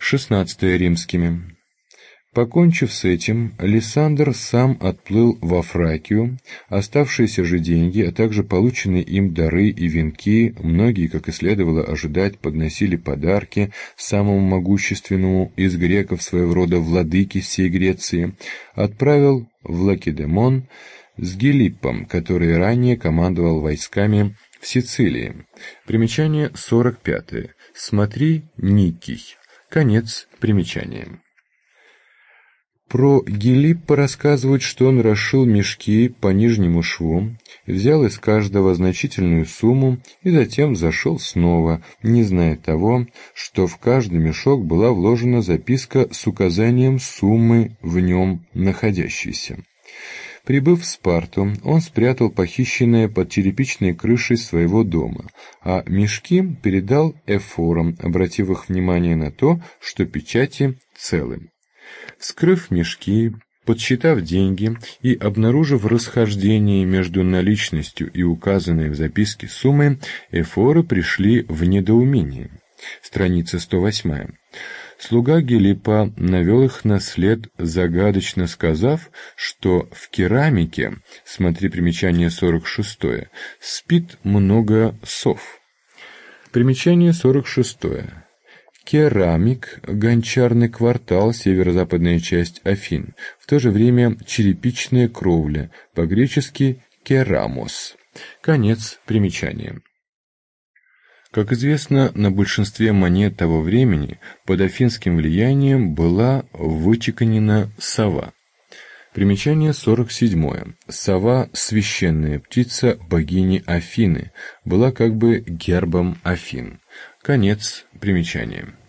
XVI римскими. Покончив с этим, Лисандр сам отплыл во Фракию, оставшиеся же деньги, а также полученные им дары и венки, многие, как и следовало ожидать, подносили подарки самому могущественному из греков своего рода владыке всей Греции, отправил в Лакедемон с Гилиппом, который ранее командовал войсками в Сицилии. Примечание 45. Смотри Никий. Конец примечания. Про Гилиппа рассказывают, что он расшил мешки по нижнему шву, взял из каждого значительную сумму и затем зашел снова, не зная того, что в каждый мешок была вложена записка с указанием суммы в нем находящейся. Прибыв в Спарту, он спрятал похищенное под черепичной крышей своего дома, а мешки передал эфорам, обратив их внимание на то, что печати целы. Вскрыв мешки, подсчитав деньги и обнаружив расхождение между наличностью и указанной в записке суммой, эфоры пришли в недоумение. Страница 108. Слуга Гилиппа навел их на след, загадочно сказав, что в керамике, смотри примечание 46, спит много сов. Примечание 46. Керамик – гончарный квартал, северо-западная часть Афин, в то же время черепичная кровля, по-гречески «керамос». Конец примечания. Как известно, на большинстве монет того времени под афинским влиянием была вычеканена сова. Примечание 47. Сова – священная птица богини Афины, была как бы гербом Афин. Конец примечания.